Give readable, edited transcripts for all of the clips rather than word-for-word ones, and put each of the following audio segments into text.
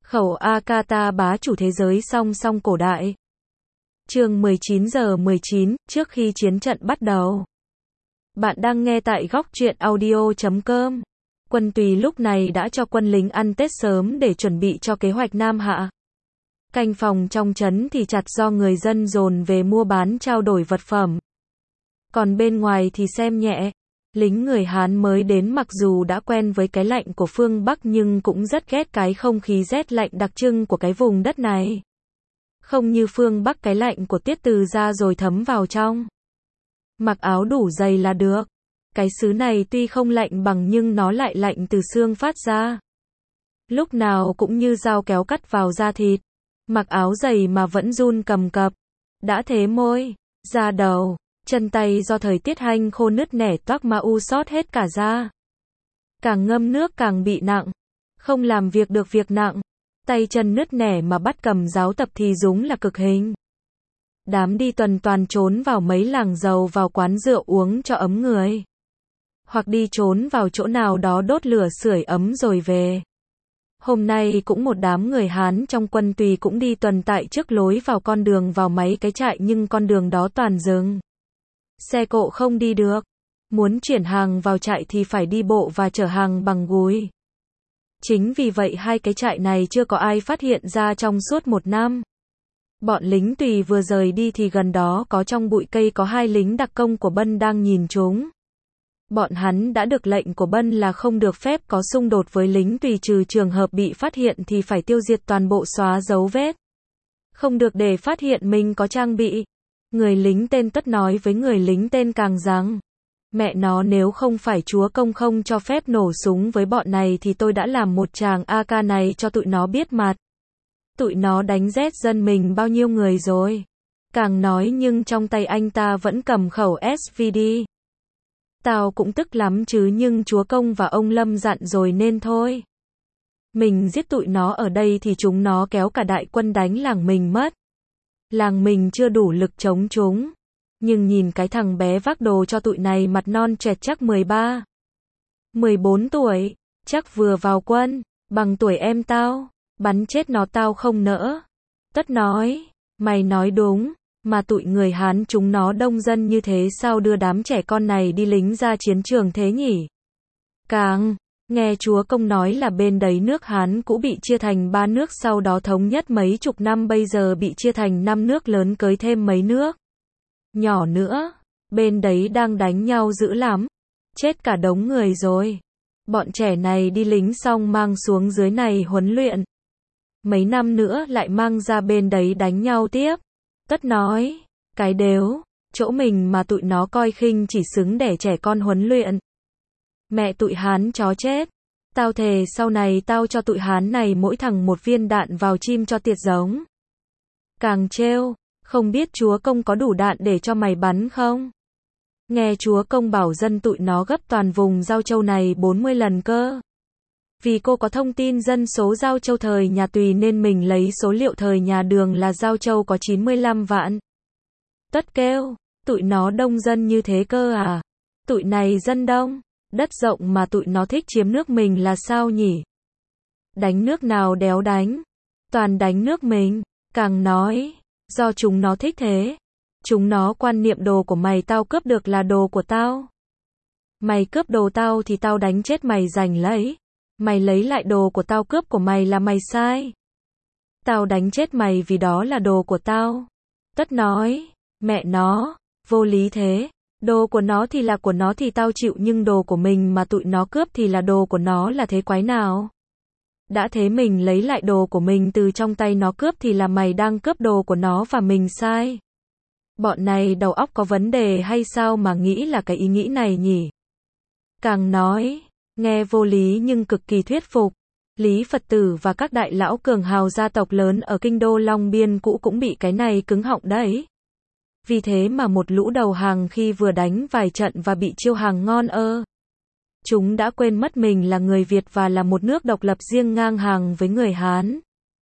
Khẩu Akata bá chủ thế giới song song cổ đại. Chương 19:19, trước khi chiến trận bắt đầu. Bạn đang nghe tại góc truyện audio.com. Quân Tùy lúc này đã cho quân lính ăn Tết sớm để chuẩn bị cho kế hoạch Nam Hạ. Canh phòng trong trấn thì chặt do người dân dồn về mua bán trao đổi vật phẩm. Còn bên ngoài thì xem nhẹ. Lính người Hán mới đến mặc dù đã quen với cái lạnh của phương Bắc nhưng cũng rất ghét cái không khí rét lạnh đặc trưng của cái vùng đất này. Không như phương Bắc cái lạnh của tiết từ ra rồi thấm vào trong. Mặc áo đủ dày là được. Cái xứ này tuy không lạnh bằng nhưng nó lại lạnh từ xương phát ra. Lúc nào cũng như dao kéo cắt vào da thịt. Mặc áo dày mà vẫn run cầm cập. Đã thế môi, da đầu, chân tay do thời tiết hanh khô nứt nẻ toác mà u sót hết cả da. Càng ngâm nước càng bị nặng. Không làm việc được việc nặng. Tay chân nứt nẻ mà bắt cầm giáo tập thì đúng là cực hình. Đám đi tuần toàn trốn vào mấy làng giàu vào quán rượu uống cho ấm người. Hoặc đi trốn vào chỗ nào đó đốt lửa sưởi ấm rồi về. Hôm nay cũng một đám người Hán trong quân Tùy cũng đi tuần tại trước lối vào con đường vào mấy cái trại nhưng con đường đó toàn rừng. Xe cộ không đi được. Muốn chuyển hàng vào trại thì phải đi bộ và chở hàng bằng gùi. Chính vì vậy hai cái trại này chưa có ai phát hiện ra trong suốt một năm. Bọn lính Tùy vừa rời đi thì gần đó có trong bụi cây có hai lính đặc công của Bân đang nhìn chúng. Bọn hắn đã được lệnh của Bân là không được phép có xung đột với lính Tùy trừ trường hợp bị phát hiện thì phải tiêu diệt toàn bộ xóa dấu vết. Không được để phát hiện mình có trang bị. Người lính tên Tất nói với người lính tên Càng rằng, mẹ nó nếu không phải chúa công không cho phép nổ súng với bọn này thì tôi đã làm một tràng AK này cho tụi nó biết mặt. Tụi nó đánh rét dân mình bao nhiêu người rồi. Càng nói nhưng trong tay anh ta vẫn cầm khẩu SVD. Tao cũng tức lắm chứ nhưng chúa công và ông Lâm dặn rồi nên thôi. Mình giết tụi nó ở đây thì chúng nó kéo cả đại quân đánh làng mình mất. Làng mình chưa đủ lực chống chúng. Nhưng nhìn cái thằng bé vác đồ cho tụi này mặt non trẻ chắc 13, 14 tuổi, chắc vừa vào quân, bằng tuổi em tao, bắn chết nó tao không nỡ. Tất nói, mày nói đúng, mà tụi người Hán chúng nó đông dân như thế sao đưa đám trẻ con này đi lính ra chiến trường thế nhỉ? Càng, nghe chúa công nói là bên đấy nước Hán cũ bị chia thành 3 nước sau đó thống nhất mấy chục năm bây giờ bị chia thành 5 nước lớn cưới thêm mấy nước nhỏ nữa, bên đấy đang đánh nhau dữ lắm, chết cả đống người rồi. Bọn trẻ này đi lính xong mang xuống dưới này huấn luyện. Mấy năm nữa lại mang ra bên đấy đánh nhau tiếp. Tất nói, cái đếu, chỗ mình mà tụi nó coi khinh chỉ xứng để trẻ con huấn luyện. Mẹ tụi Hán chó chết. Tao thề sau này tao cho tụi Hán này mỗi thằng một viên đạn vào chim cho tiệt giống. Càng trêu, không biết chúa công có đủ đạn để cho mày bắn không? Nghe chúa công bảo dân tụi nó gấp toàn vùng Giao Châu này 40 lần cơ. Vì cô có thông tin dân số Giao Châu thời nhà Tùy nên mình lấy số liệu thời nhà Đường là Giao Châu có 95 vạn. Tất kêu, tụi nó đông dân như thế cơ à? Tụi này dân đông, đất rộng mà tụi nó thích chiếm nước mình là sao nhỉ? Đánh nước nào đéo đánh, toàn đánh nước mình. Càng nói, do chúng nó thích thế. Chúng nó quan niệm đồ của mày tao cướp được là đồ của tao. Mày cướp đồ tao thì tao đánh chết mày giành lấy. Mày lấy lại đồ của tao cướp của mày là mày sai. Tao đánh chết mày vì đó là đồ của tao. Tất nói, mẹ nó, vô lý thế. Đồ của nó thì là của nó thì tao chịu nhưng đồ của mình mà tụi nó cướp thì là đồ của nó là thế quái nào? Đã thế mình lấy lại đồ của mình từ trong tay nó cướp thì là mày đang cướp đồ của nó và mình sai. Bọn này đầu óc có vấn đề hay sao mà nghĩ là cái ý nghĩ này nhỉ? Càng nói, nghe vô lý nhưng cực kỳ thuyết phục. Lý Phật tử và các đại lão cường hào gia tộc lớn ở kinh đô Long Biên cũ cũng bị cái này cứng họng đấy. Vì thế mà một lũ đầu hàng khi vừa đánh vài trận và bị chiêu hàng ngon ơ. Chúng đã quên mất mình là người Việt và là một nước độc lập riêng ngang hàng với người Hán.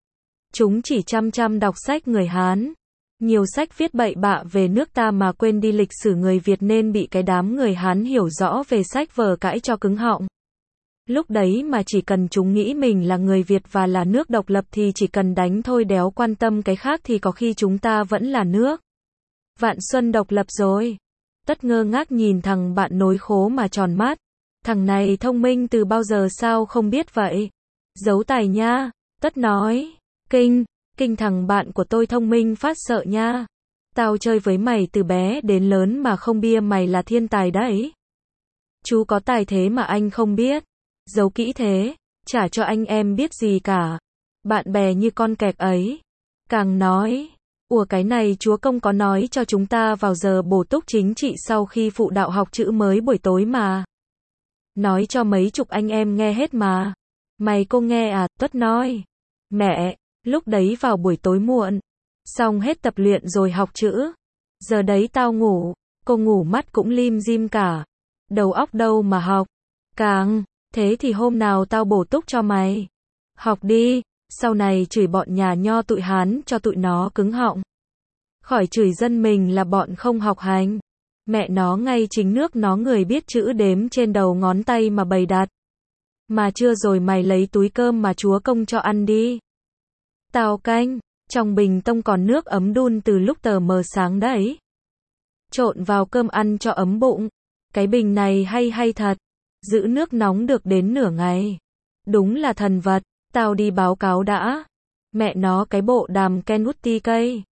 Chúng chỉ chăm chăm đọc sách người Hán. Nhiều sách viết bậy bạ về nước ta mà quên đi lịch sử người Việt nên bị cái đám người Hán hiểu rõ về sách vở cãi cho cứng họng. Lúc đấy mà chỉ cần chúng nghĩ mình là người Việt và là nước độc lập thì chỉ cần đánh thôi, đéo quan tâm cái khác thì có khi chúng ta vẫn là nước Vạn Xuân độc lập rồi. Tất ngơ ngác nhìn thằng bạn nối khố mà tròn mắt. Thằng này thông minh từ bao giờ sao không biết vậy? Giấu tài nha. Tất nói. Kinh thằng bạn của tôi thông minh phát sợ nha. Tao chơi với mày từ bé đến lớn mà không bia mày là thiên tài đấy. Chú có tài thế mà anh không biết. Giấu kỹ thế, chả cho anh em biết gì cả. Bạn bè như con kẹt ấy. Càng nói, ủa cái này chúa công có nói cho chúng ta vào giờ bổ túc chính trị sau khi phụ đạo học chữ mới buổi tối mà. Nói cho mấy chục anh em nghe hết mà. Mày cô nghe à? Tuất nói. Mẹ, lúc đấy vào buổi tối muộn. Xong hết tập luyện rồi học chữ. Giờ đấy tao ngủ. Cô ngủ mắt cũng lim dim cả. Đầu óc đâu mà học. Càng, thế thì hôm nào tao bổ túc cho mày. Học đi, sau này chửi bọn nhà Nho tụi Hán cho tụi nó cứng họng. Khỏi chửi dân mình là bọn không học hành. Mẹ nó ngay chính nước nó người biết chữ đếm trên đầu ngón tay mà bày đặt. Mà chưa rồi mày lấy túi cơm mà chúa công cho ăn đi. Tao canh, trong bình tông còn nước ấm đun từ lúc tờ mờ sáng đấy. Trộn vào cơm ăn cho ấm bụng. Cái bình này hay thật. Giữ nước nóng được đến nửa ngày. Đúng là thần vật. Tao đi báo cáo đã. Mẹ nó cái bộ đàm Kenwood cây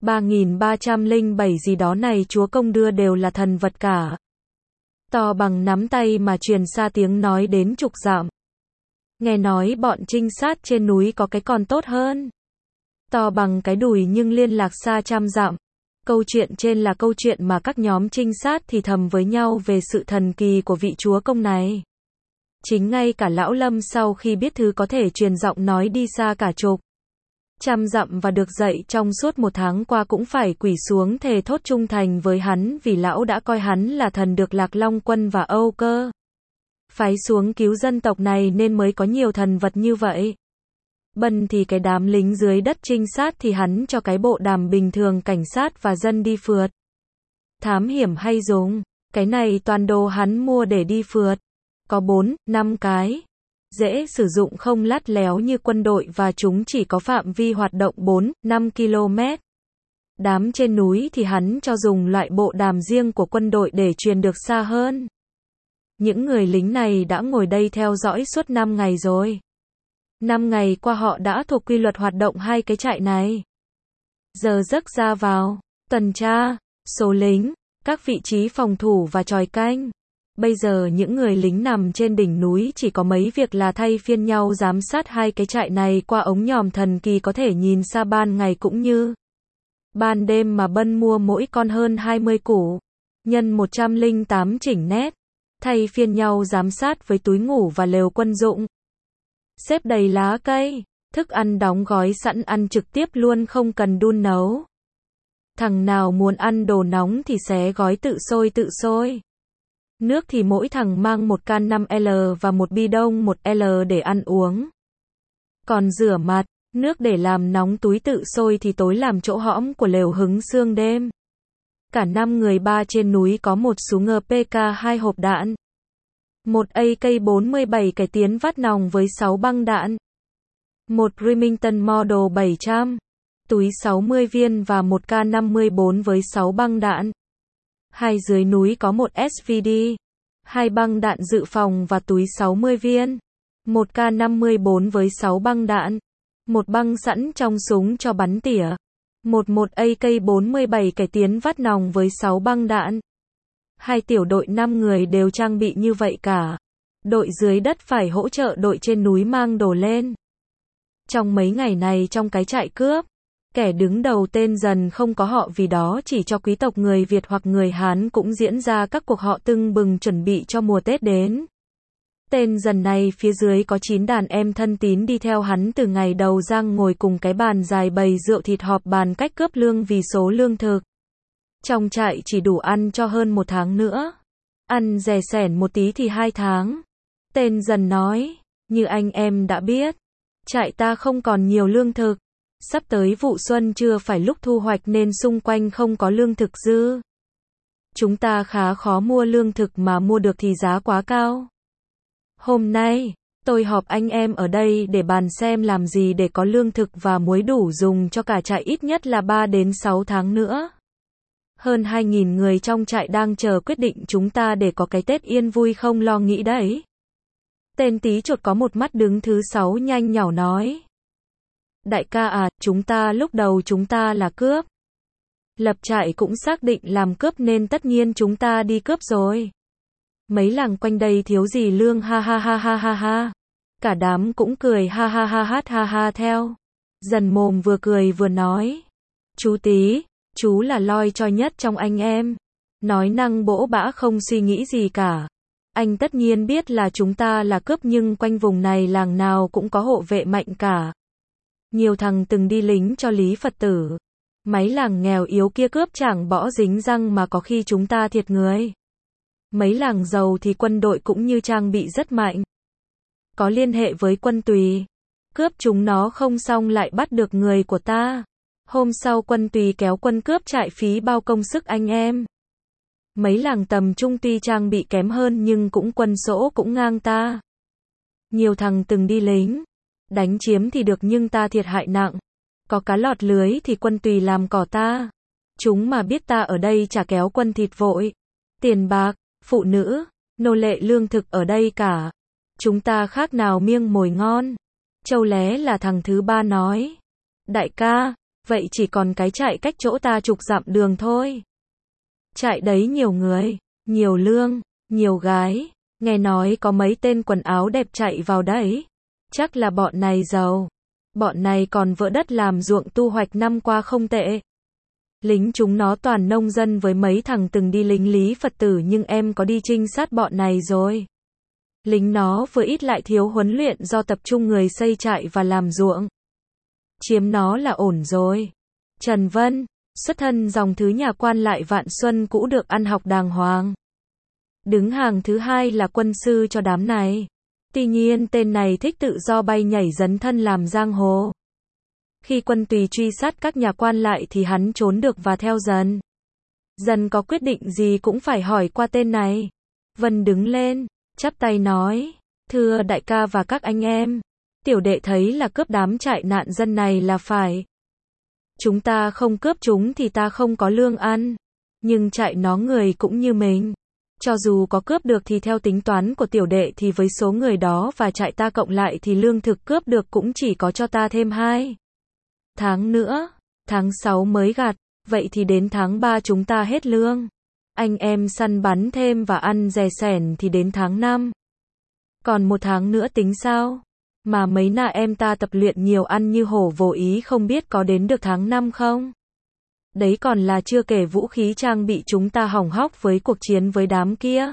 3307 gì đó này chúa công đưa đều là thần vật cả. To bằng nắm tay mà truyền xa tiếng nói đến chục dặm. Nghe nói bọn trinh sát trên núi có cái còn tốt hơn. To bằng cái đùi nhưng liên lạc xa trăm dặm. Câu chuyện trên là câu chuyện mà các nhóm trinh sát thì thầm với nhau về sự thần kỳ của vị chúa công này. Chính ngay cả lão Lâm sau khi biết thứ có thể truyền giọng nói đi xa cả chục trăm dặm và được dạy trong suốt một tháng qua cũng phải quỳ xuống thề thốt trung thành với hắn vì lão đã coi hắn là thần được Lạc Long Quân và Âu Cơ phái xuống cứu dân tộc này nên mới có nhiều thần vật như vậy. Bần thì cái đám lính dưới đất trinh sát thì hắn cho cái bộ đàm bình thường cảnh sát và dân đi phượt. Thám hiểm hay dùng, cái này toàn đồ hắn mua để đi phượt. Có 4, 5 cái. Dễ sử dụng không lắt léo như quân đội và chúng chỉ có phạm vi hoạt động 4, 5 km. Đám trên núi thì hắn cho dùng loại bộ đàm riêng của quân đội để truyền được xa hơn. Những người lính này đã ngồi đây theo dõi suốt 5 ngày rồi. 5 ngày qua họ đã thuộc quy luật hoạt động hai cái trại này. Giờ giấc ra vào, tuần tra, số lính, các vị trí phòng thủ và chòi canh. Bây giờ những người lính nằm trên đỉnh núi chỉ có mấy việc là thay phiên nhau giám sát hai cái trại này qua ống nhòm thần kỳ có thể nhìn xa ban ngày cũng như ban đêm mà Bân mua mỗi con hơn 20 củ, nhân 108 chỉnh nét, thay phiên nhau giám sát với túi ngủ và lều quân dụng. Xếp đầy lá cây, thức ăn đóng gói sẵn ăn trực tiếp luôn không cần đun nấu. Thằng nào muốn ăn đồ nóng thì xé gói tự sôi. Nước thì mỗi thằng mang một can 5L và một bi đông 1L để ăn uống. Còn rửa mặt, nước để làm nóng túi tự sôi thì tối làm chỗ hõm của lều hứng sương đêm. Cả 5 người ba trên núi có một súng PK 2 hộp đạn. Một AK-47 cải tiến vắt nòng với 6 băng đạn. Một Remington Model 700. Túi 60 viên và một K54 với 6 băng đạn. Hai dưới núi có một SVD, 2 băng đạn dự phòng và túi 60 viên, một K54 với 6 băng đạn, một băng sẵn trong súng cho bắn tỉa, một AK-47 cải tiến vắt nòng với 6 băng đạn. Hai tiểu đội 5 người đều trang bị như vậy cả. Đội dưới đất phải hỗ trợ đội trên núi mang đồ lên. Trong mấy ngày này trong cái trại cướp, kẻ đứng đầu tên Dần không có họ vì đó chỉ cho quý tộc người Việt hoặc người Hán cũng diễn ra các cuộc họ tưng bừng chuẩn bị cho mùa Tết đến. Tên Dần này phía dưới có 9 đàn em thân tín đi theo hắn từ ngày đầu Giang ngồi cùng cái bàn dài bày rượu thịt họp bàn cách cướp lương vì số lương thực trong trại chỉ đủ ăn cho hơn 1 tháng nữa. Ăn rẻ sẻn một tí thì 2 tháng. Tên Dần nói, như anh em đã biết, trại ta không còn nhiều lương thực. Sắp tới vụ xuân chưa phải lúc thu hoạch nên xung quanh không có lương thực dư. Chúng ta khá khó mua lương thực mà mua được thì giá quá cao. Hôm nay, tôi họp anh em ở đây để bàn xem làm gì để có lương thực và muối đủ dùng cho cả trại ít nhất là 3 đến 6 tháng nữa. Hơn 2.000 người trong trại đang chờ quyết định chúng ta để có cái Tết yên vui không lo nghĩ đấy. Tên tí chột có một mắt đứng thứ 6 nhanh nhảu nói. Đại ca à, lúc đầu chúng ta là cướp. Lập trại cũng xác định làm cướp nên tất nhiên chúng ta đi cướp rồi. Mấy làng quanh đây thiếu gì lương ha ha ha ha ha ha. Cả đám cũng cười ha ha ha ha ha theo. Dần mồm vừa cười vừa nói. Chú Tí, chú là loi choi nhất trong anh em. Nói năng bỗ bã không suy nghĩ gì cả. Anh tất nhiên biết là chúng ta là cướp nhưng quanh vùng này làng nào cũng có hộ vệ mạnh cả. Nhiều thằng từng đi lính cho Lý Phật tử. Mấy làng nghèo yếu kia cướp chẳng bỏ dính răng mà có khi chúng ta thiệt người. Mấy làng giàu thì quân đội cũng như trang bị rất mạnh. Có liên hệ với quân Tùy. Cướp chúng nó không xong lại bắt được người của ta. Hôm sau quân Tùy kéo quân cướp trại phí bao công sức anh em. Mấy làng tầm trung tuy trang bị kém hơn nhưng cũng quân sỗ cũng ngang ta. Nhiều thằng từng đi lính. Đánh chiếm thì được nhưng ta thiệt hại nặng. Có cá lọt lưới thì quân Tùy làm cỏ ta. Chúng mà biết ta ở đây chả kéo quân thịt vội. Tiền bạc, phụ nữ, nô lệ lương thực ở đây cả. Chúng ta khác nào miếng mồi ngon. Châu Lé là thằng thứ 3 nói. Đại ca, vậy chỉ còn cái trại cách chỗ ta chục dặm đường thôi. Trại đấy nhiều người, nhiều lương, nhiều gái. Nghe nói có mấy tên quần áo đẹp chạy vào đấy. Chắc là bọn này giàu. Bọn này còn vỡ đất làm ruộng tu hoạch năm qua không tệ. Lính chúng nó toàn nông dân với mấy thằng từng đi lính Lý Phật tử nhưng em có đi trinh sát bọn này rồi. Lính nó vừa ít lại thiếu huấn luyện do tập trung người xây trại và làm ruộng. Chiếm nó là ổn rồi. Trần Vân, xuất thân dòng thứ nhà quan lại Vạn Xuân cũ được ăn học đàng hoàng. Đứng hàng thứ 2 là quân sư cho đám này. Tuy nhiên tên này thích tự do bay nhảy dấn thân làm giang hồ. Khi quân Tùy truy sát các nhà quan lại thì hắn trốn được và theo Dần. Dần có quyết định gì cũng phải hỏi qua tên này. Vân đứng lên, chắp tay nói, thưa đại ca và các anh em, tiểu đệ thấy là cướp đám trại nạn dân này là phải. Chúng ta không cướp chúng thì ta không có lương ăn. Nhưng trại nó người cũng như mình. Cho dù có cướp được thì theo tính toán của tiểu đệ thì với số người đó và trại ta cộng lại thì lương thực cướp được cũng chỉ có cho ta thêm 2 tháng nữa. Tháng 6 mới gặt, vậy thì đến tháng 3 chúng ta hết lương. Anh em săn bắn thêm và ăn rè sẻn thì đến tháng 5. Còn 1 tháng nữa tính sao? Mà mấy nà em ta tập luyện nhiều ăn như hổ vồ ý không biết có đến được tháng 5 không? Đấy còn là chưa kể vũ khí trang bị chúng ta hỏng hóc với cuộc chiến với đám kia.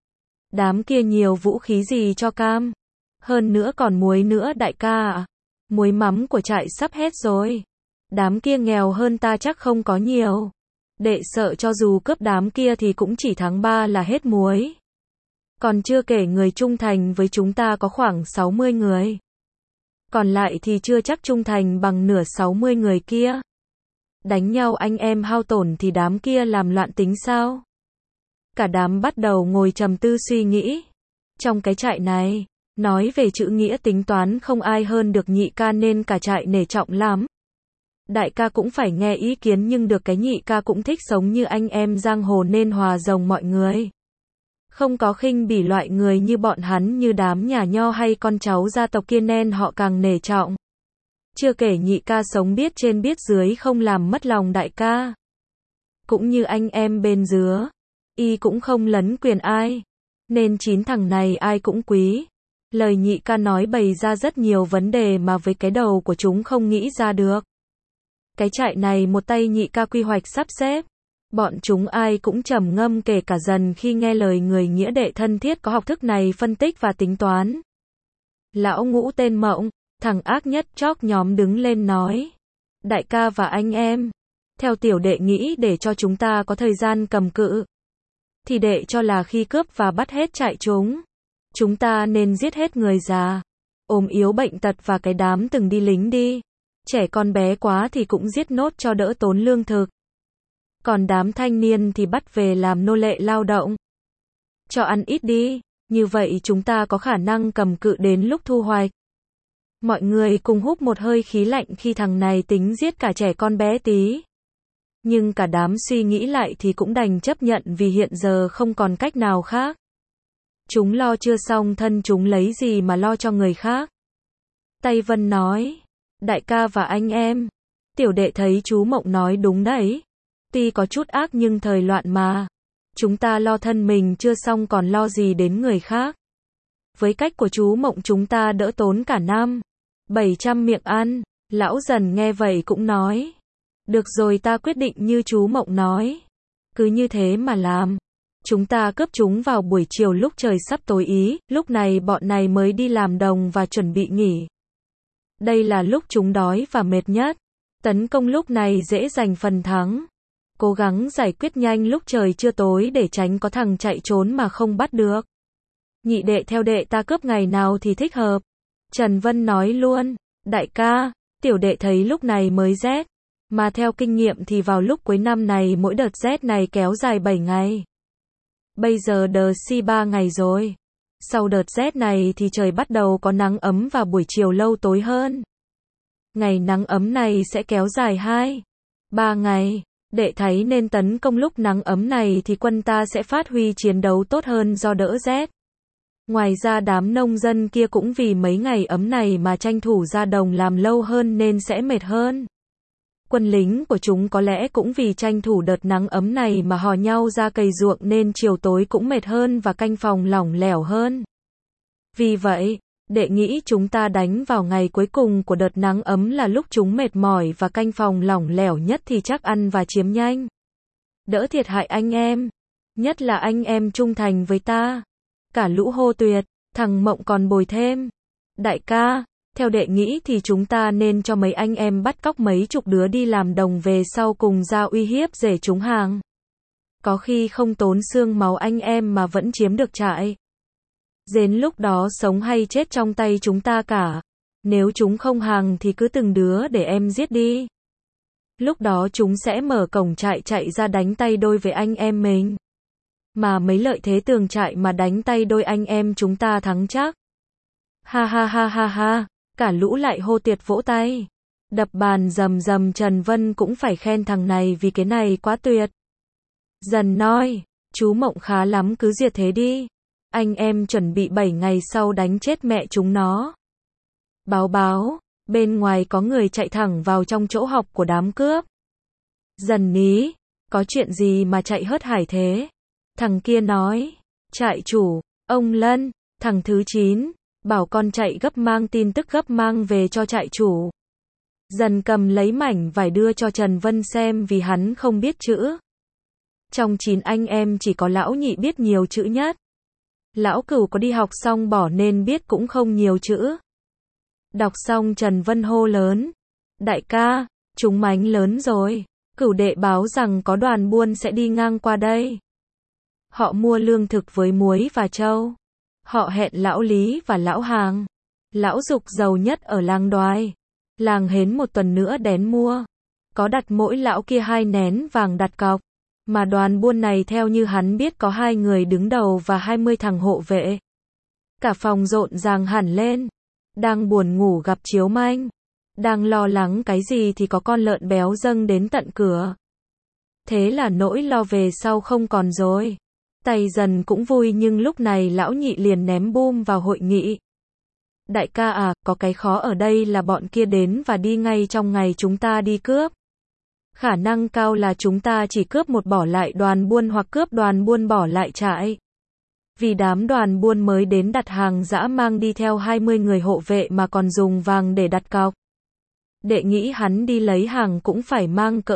Đám kia nhiều vũ khí gì cho cam. Hơn nữa còn muối nữa đại ca ạ. Muối mắm của trại sắp hết rồi. Đám kia nghèo hơn ta chắc không có nhiều. Đệ sợ cho dù cướp đám kia thì cũng chỉ tháng 3 là hết muối. Còn chưa kể người trung thành với chúng ta có khoảng 60 người. Còn lại thì chưa chắc trung thành bằng nửa 60 người kia. Đánh nhau anh em hao tổn thì đám kia làm loạn tính sao? Cả đám bắt đầu ngồi trầm tư suy nghĩ. Trong cái trại này, nói về chữ nghĩa tính toán không ai hơn được nhị ca nên cả trại nể trọng lắm. Đại ca cũng phải nghe ý kiến nhưng được cái nhị ca cũng thích sống như anh em giang hồ nên hòa rồng mọi người. Không có khinh bỉ loại người như bọn hắn như đám nhà nho hay con cháu gia tộc kia nên họ càng nể trọng. Chưa kể nhị ca sống biết trên biết dưới không làm mất lòng đại ca. Cũng như anh em bên dưới, y cũng không lấn quyền ai. Nên 9 thằng này ai cũng quý. Lời nhị ca nói bày ra rất nhiều vấn đề mà với cái đầu của chúng không nghĩ ra được. Cái trại này một tay nhị ca quy hoạch sắp xếp. Bọn chúng ai cũng trầm ngâm kể cả Dần khi nghe lời người nghĩa đệ thân thiết có học thức này phân tích và tính toán. Lão Ngũ tên Mộng, thằng ác nhất chóp nhóm đứng lên nói. Đại ca và anh em, theo tiểu đệ nghĩ để cho chúng ta có thời gian cầm cự. Thì đệ cho là khi cướp và bắt hết trại chúng ta nên giết hết người già, ốm yếu bệnh tật và cái đám từng đi lính đi. Trẻ con bé quá thì cũng giết nốt cho đỡ tốn lương thực. Còn đám thanh niên thì bắt về làm nô lệ lao động. Cho ăn ít đi, Như vậy chúng ta có khả năng cầm cự đến lúc thu hoạch. Mọi người cùng hút một hơi khí lạnh khi thằng này tính giết cả trẻ con bé tí. Nhưng cả đám suy nghĩ lại thì cũng đành chấp nhận vì hiện giờ không còn cách nào khác. Chúng lo chưa xong thân chúng lấy gì mà lo cho người khác. Tây Vân nói, đại ca và anh em, tiểu đệ thấy chú Mộng nói đúng đấy. Tuy có chút ác nhưng thời loạn mà. Chúng ta lo thân mình chưa xong còn lo gì đến người khác. Với cách của chú Mộng chúng ta đỡ tốn cả năm 700 miệng ăn. Lão Dần nghe vậy cũng nói, được rồi ta quyết định như chú Mộng nói. Cứ như thế mà làm. Chúng ta cướp chúng vào buổi chiều lúc trời sắp tối ý, lúc này bọn này mới đi làm đồng và chuẩn bị nghỉ. Đây là lúc chúng đói và mệt nhất. Tấn công lúc này dễ giành phần thắng. Cố gắng giải quyết nhanh lúc trời chưa tối để tránh có thằng chạy trốn mà không bắt được. Nhị đệ theo đệ ta cướp ngày nào thì thích hợp. Trần Vân nói luôn, đại ca, tiểu đệ thấy lúc này mới rét. Mà theo kinh nghiệm thì vào lúc cuối năm này mỗi đợt rét này kéo dài 7 ngày. Bây giờ đợt si 3 ngày rồi. Sau đợt rét này thì trời bắt đầu có nắng ấm và buổi chiều lâu tối hơn. Ngày nắng ấm này sẽ kéo dài 2-3 ngày. Đệ thấy nên tấn công lúc nắng ấm này thì quân ta sẽ phát huy chiến đấu tốt hơn do đỡ rét. Ngoài ra đám nông dân kia cũng vì mấy ngày ấm này mà tranh thủ ra đồng làm lâu hơn nên sẽ mệt hơn. Quân lính của chúng có lẽ cũng vì tranh thủ đợt nắng ấm này mà hò nhau ra cày ruộng nên chiều tối cũng mệt hơn và canh phòng lỏng lẻo hơn. Vì vậy, đệ nghĩ chúng ta đánh vào ngày cuối cùng của đợt nắng ấm là lúc chúng mệt mỏi và canh phòng lỏng lẻo nhất thì chắc ăn và chiếm nhanh. Đỡ thiệt hại anh em. Nhất là anh em trung thành với ta. Cả lũ hô tuyệt, thằng Mộng còn bồi thêm. Đại ca, theo đệ nghĩ thì chúng ta nên cho mấy anh em bắt cóc mấy chục đứa đi làm đồng về sau cùng ra uy hiếp rể chúng hàng. Có khi không tốn xương máu anh em mà vẫn chiếm được trại. Đến lúc đó sống hay chết trong tay chúng ta cả. Nếu chúng không hàng thì cứ từng đứa để em giết đi. Lúc đó chúng sẽ mở cổng trại chạy ra đánh tay đôi với anh em mình. Mà mấy lợi thế tường trại mà đánh tay đôi anh em chúng ta thắng chắc. Ha ha ha ha ha, cả lũ lại hô tuyệt vỗ tay. Đập bàn rầm rầm. Trần Vân cũng phải khen thằng này vì cái này quá tuyệt. Dần nói, chú Mộng khá lắm cứ diệt thế đi. Anh em chuẩn bị 7 ngày sau đánh chết mẹ chúng nó. Báo, bên ngoài có người chạy thẳng vào trong chỗ học của đám cướp. Dần ní, có chuyện gì mà chạy hớt hải thế? Thằng kia nói, trại chủ, ông Lân, thằng thứ 9, bảo con chạy gấp mang tin tức gấp mang về cho trại chủ. Dần cầm lấy mảnh vải đưa cho Trần Vân xem vì hắn không biết chữ. Trong 9 anh em chỉ có lão nhị biết nhiều chữ nhất. Lão Cửu có đi học xong bỏ nên biết cũng không nhiều chữ. Đọc xong Trần Vân hô lớn. Đại ca, chúng mánh lớn rồi. Cửu đệ báo rằng có đoàn buôn sẽ đi ngang qua đây. Họ mua lương thực với muối và trâu. Họ hẹn lão Lý và lão Hàng. Lão Dục giàu nhất ở làng Đoài. Làng Hến một tuần nữa đến mua. Có đặt mỗi lão kia 2 nén vàng đặt cọc. Mà đoàn buôn này theo như hắn biết có 2 người đứng đầu và 20 thằng hộ vệ. Cả phòng rộn ràng hẳn lên. Đang buồn ngủ gặp chiếu manh. Đang lo lắng cái gì thì có con lợn béo dâng đến tận cửa. Thế là nỗi lo về sau không còn rồi. Tay Dần cũng vui nhưng lúc này lão nhị liền ném bom vào hội nghị. Đại ca à, có cái khó ở đây là bọn kia đến và đi ngay trong ngày chúng ta đi cướp. Khả năng cao là chúng ta chỉ cướp một bỏ lại đoàn buôn hoặc cướp đoàn buôn bỏ lại trại. Vì đám đoàn buôn mới đến đặt hàng dã mang đi theo 20 người hộ vệ mà còn dùng vàng để đặt cọc. Đệ nghĩ hắn đi lấy hàng cũng phải mang cỡ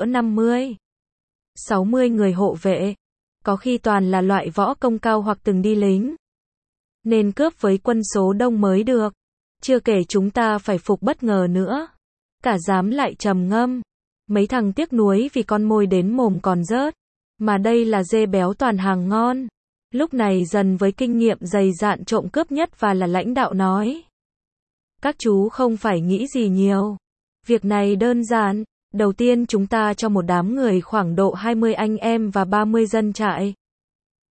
50-60 người hộ vệ. Có khi toàn là loại võ công cao hoặc từng đi lính. Nên cướp với quân số đông mới được. Chưa kể chúng ta phải phục bất ngờ nữa. Cả dám lại trầm ngâm. Mấy thằng tiếc nuối vì con mồi đến mồm còn rớt. Mà đây là dê béo toàn hàng ngon. Lúc này Dần với kinh nghiệm dày dạn trộm cướp nhất và là lãnh đạo nói. Các chú không phải nghĩ gì nhiều. Việc này đơn giản. Đầu tiên chúng ta cho một đám người khoảng độ 20 anh em và 30 dân trại.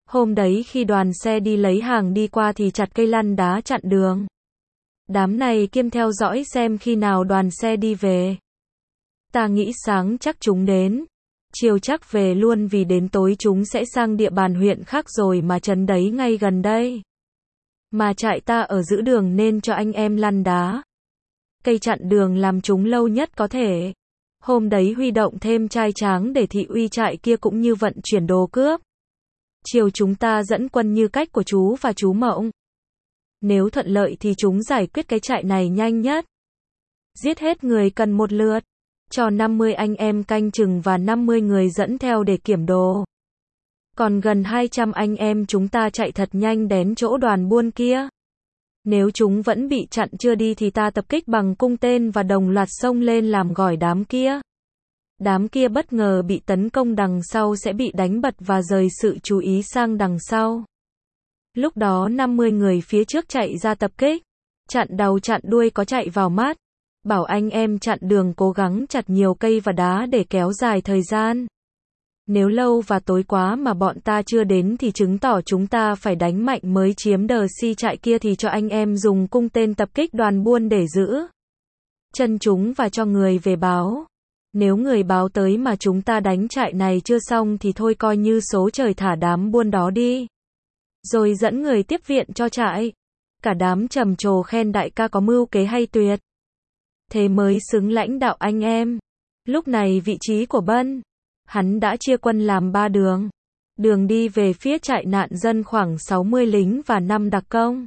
Hôm đấy khi đoàn xe đi lấy hàng đi qua thì chặt cây lăn đá chặn đường. Đám này kiêm theo dõi xem khi nào đoàn xe đi về. Ta nghĩ sáng chắc chúng đến. Chiều chắc về luôn vì đến tối chúng sẽ sang địa bàn huyện khác rồi mà trấn đấy ngay gần đây. Mà trại ta ở giữa đường nên cho anh em lăn đá. Cây chặn đường làm chúng lâu nhất có thể. Hôm đấy huy động thêm trai tráng để thị uy trại kia cũng như vận chuyển đồ cướp. Chiều chúng ta dẫn quân như cách của chú và chú Mộng. Nếu thuận lợi thì chúng giải quyết cái trại này nhanh nhất. Giết hết người cần một lượt. Cho 50 anh em canh chừng và 50 người dẫn theo để kiểm đồ. Còn gần 200 anh em chúng ta chạy thật nhanh đến chỗ đoàn buôn kia. Nếu chúng vẫn bị chặn chưa đi thì ta tập kích bằng cung tên và đồng loạt xông lên làm gỏi đám kia. Đám kia bất ngờ bị tấn công đằng sau sẽ bị đánh bật và rời sự chú ý sang đằng sau. Lúc đó 50 người phía trước chạy ra tập kích. Chặn đầu chặn đuôi có chạy vào mắt. Bảo anh em chặn đường cố gắng chặt nhiều cây và đá để kéo dài thời gian. Nếu lâu và tối quá mà bọn ta chưa đến thì chứng tỏ chúng ta phải đánh mạnh mới chiếm đờ si trại kia thì cho anh em dùng cung tên tập kích đoàn buôn để giữ chân chúng và cho người về báo. Nếu người báo tới mà chúng ta đánh trại này chưa xong thì thôi coi như số trời thả đám buôn đó đi. Rồi dẫn người tiếp viện cho trại. Cả đám trầm trồ khen đại ca có mưu kế hay tuyệt. Thế mới xứng lãnh đạo anh em. Lúc này vị trí của Bân, hắn đã chia quân làm 3 đường. Đường đi về phía trại nạn dân khoảng 60 lính và 5 đặc công.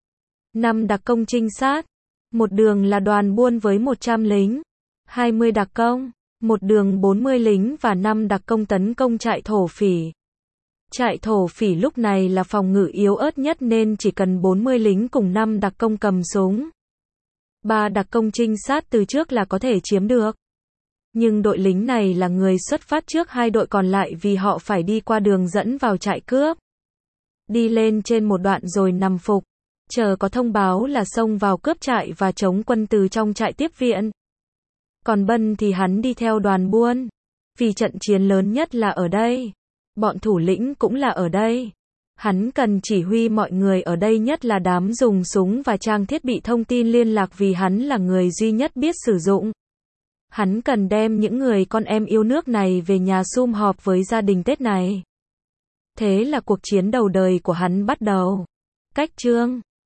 5 đặc công trinh sát. Một đường là đoàn buôn với 100 lính. 20 đặc công. Một đường 40 lính và 5 đặc công tấn công trại thổ phỉ. Trại thổ phỉ lúc này là phòng ngự yếu ớt nhất nên chỉ cần 40 lính cùng 5 đặc công cầm súng. 3 đặc công trinh sát từ trước là có thể chiếm được. Nhưng đội lính này là người xuất phát trước 2 đội còn lại vì họ phải đi qua đường dẫn vào trại cướp. Đi lên trên một đoạn rồi nằm phục. Chờ có thông báo là xông vào cướp trại và chống quân từ trong trại tiếp viện. Còn Bân thì hắn đi theo đoàn buôn. Vì trận chiến lớn nhất là ở đây. Bọn thủ lĩnh cũng là ở đây. Hắn cần chỉ huy mọi người ở đây nhất là đám dùng súng và trang thiết bị thông tin liên lạc vì hắn là người duy nhất biết sử dụng. Hắn cần đem những người con em yêu nước này về nhà sum họp với gia đình Tết này. Thế là cuộc chiến đầu đời của hắn bắt đầu. Cách chương